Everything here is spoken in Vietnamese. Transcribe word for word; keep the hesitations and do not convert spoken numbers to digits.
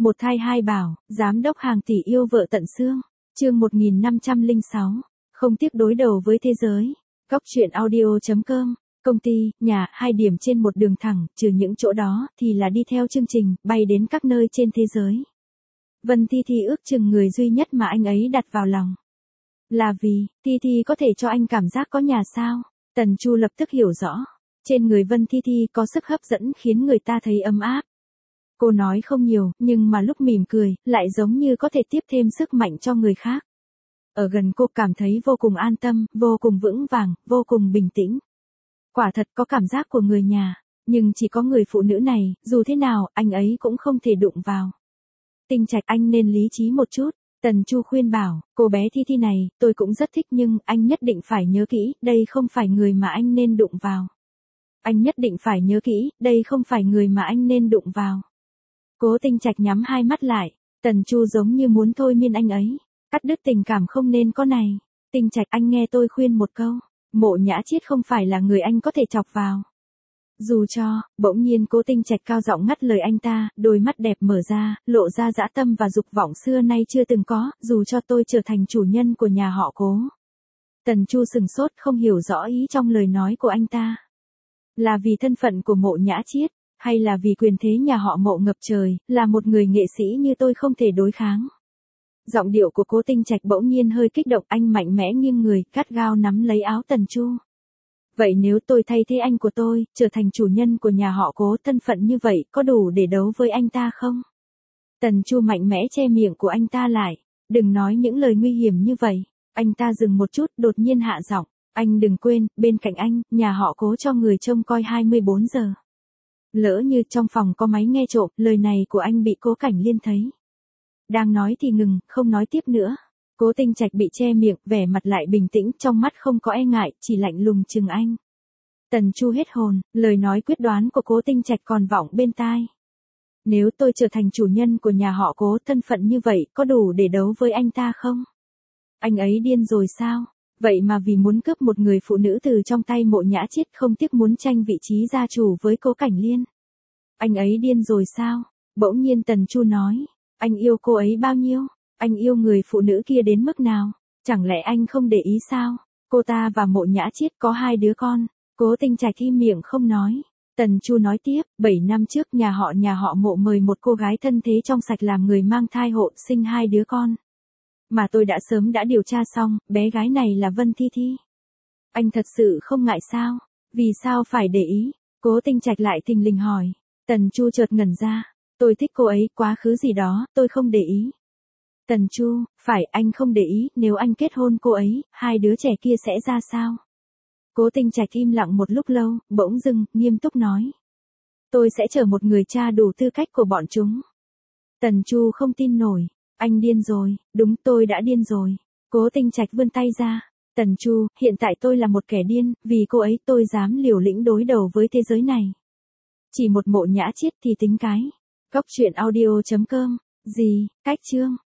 Một thai hai bảo, giám đốc hàng tỷ yêu vợ tận xương. Chương một nghìn năm trăm lẻ sáu. Không tiếc đối đầu với thế giới. Góc truyện audio chấm com. Công ty, nhà, hai điểm trên một đường thẳng, trừ những chỗ đó thì là đi theo chương trình, bay đến các nơi trên thế giới. Vân Thi Thi ước chừng người duy nhất mà anh ấy đặt vào lòng. Là vì, Thi Thi có thể cho anh cảm giác có nhà sao? Tần Chu lập tức hiểu rõ. Trên người Vân Thi Thi có sức hấp dẫn khiến người ta thấy ấm áp. Cô nói không nhiều, nhưng mà lúc mỉm cười, lại giống như có thể tiếp thêm sức mạnh cho người khác. Ở gần cô cảm thấy vô cùng an tâm, vô cùng vững vàng, vô cùng bình tĩnh. Quả thật có cảm giác của người nhà, nhưng chỉ có người phụ nữ này, dù thế nào, anh ấy cũng không thể đụng vào. Tinh Trạch, anh nên lý trí một chút. Tần Chu khuyên bảo, cô bé Thi Thi này, tôi cũng rất thích nhưng anh nhất định phải nhớ kỹ, đây không phải người mà anh nên đụng vào. Anh nhất định phải nhớ kỹ, đây không phải người mà anh nên đụng vào. Cố Tinh Trạch nhắm hai mắt lại, Tần Chu giống như muốn thôi miên anh ấy, cắt đứt tình cảm không nên có này. Tinh Trạch, anh nghe tôi khuyên một câu, Mộ Nhã Chiết không phải là người anh có thể chọc vào. Dù cho, bỗng nhiên Cố Tinh Trạch cao giọng ngắt lời anh ta, đôi mắt đẹp mở ra, lộ ra dã tâm và dục vọng xưa nay chưa từng có, dù cho tôi trở thành chủ nhân của nhà họ Cố. Tần Chu sừng sốt không hiểu rõ ý trong lời nói của anh ta. Là vì thân phận của Mộ Nhã Chiết, hay là vì quyền thế nhà họ Mộ ngập trời, là một người nghệ sĩ như tôi không thể đối kháng. Giọng điệu của Cố Tinh Trạch bỗng nhiên hơi kích động, anh mạnh mẽ nghiêng người, gắt gao nắm lấy áo Tần Chu. Vậy nếu tôi thay thế anh của tôi, trở thành chủ nhân của nhà họ Cố, thân phận như vậy có đủ để đấu với anh ta không? Tần Chu mạnh mẽ che miệng của anh ta lại. Đừng nói những lời nguy hiểm như vậy. Anh ta dừng một chút, đột nhiên hạ giọng. Anh đừng quên, bên cạnh anh, nhà họ Cố cho người trông coi hai mươi bốn giờ. Lỡ như trong phòng có máy nghe trộm, lời này của anh bị Cố Cảnh Liên thấy. Đang nói thì ngừng, không nói tiếp nữa. Cố Tinh Trạch bị che miệng, vẻ mặt lại bình tĩnh, trong mắt không có e ngại, chỉ lạnh lùng chừng anh. Tần Chu hết hồn, lời nói quyết đoán của Cố Tinh Trạch còn vọng bên tai. Nếu tôi trở thành chủ nhân của nhà họ Cố, thân phận như vậy có đủ để đấu với anh ta không? Anh ấy điên rồi sao? Vậy mà vì muốn cướp một người phụ nữ từ trong tay Mộ Nhã Chiết không tiếc muốn tranh vị trí gia chủ với Cố Cảnh Liên. Anh ấy điên rồi sao? Bỗng nhiên Tần Chu nói, anh yêu cô ấy bao nhiêu? Anh yêu người phụ nữ kia đến mức nào? Chẳng lẽ anh không để ý sao? Cô ta và Mộ Nhã Chiết có hai đứa con. Cố Tinh Trạch im miệng không nói. Tần Chu nói tiếp, bảy năm trước nhà họ nhà họ Mộ mời một cô gái thân thế trong sạch làm người mang thai hộ, sinh hai đứa con. Mà tôi đã sớm đã điều tra xong, bé gái này là Vân Thi Thi. Anh thật sự không ngại sao? Vì sao phải để ý? Cố Tinh Trạch lại thình lình hỏi. Tần Chu chợt ngẩn ra. Tôi thích cô ấy, quá khứ gì đó, tôi không để ý. Tần Chu, phải, anh không để ý, nếu anh kết hôn cô ấy, hai đứa trẻ kia sẽ ra sao? Cố Tinh Trạch im lặng một lúc lâu, bỗng dưng, nghiêm túc nói. Tôi sẽ trở một người cha đủ tư cách của bọn chúng. Tần Chu không tin nổi. Anh điên rồi, đúng, tôi đã điên rồi. Cố Tinh Trạch vươn tay ra. Tần Chu, hiện tại tôi là một kẻ điên, vì cô ấy tôi dám liều lĩnh đối đầu với thế giới này. Chỉ một Mộ Nhã Chiết thì tính cái. Góc truyện audio chấm com. Gì, cách chương.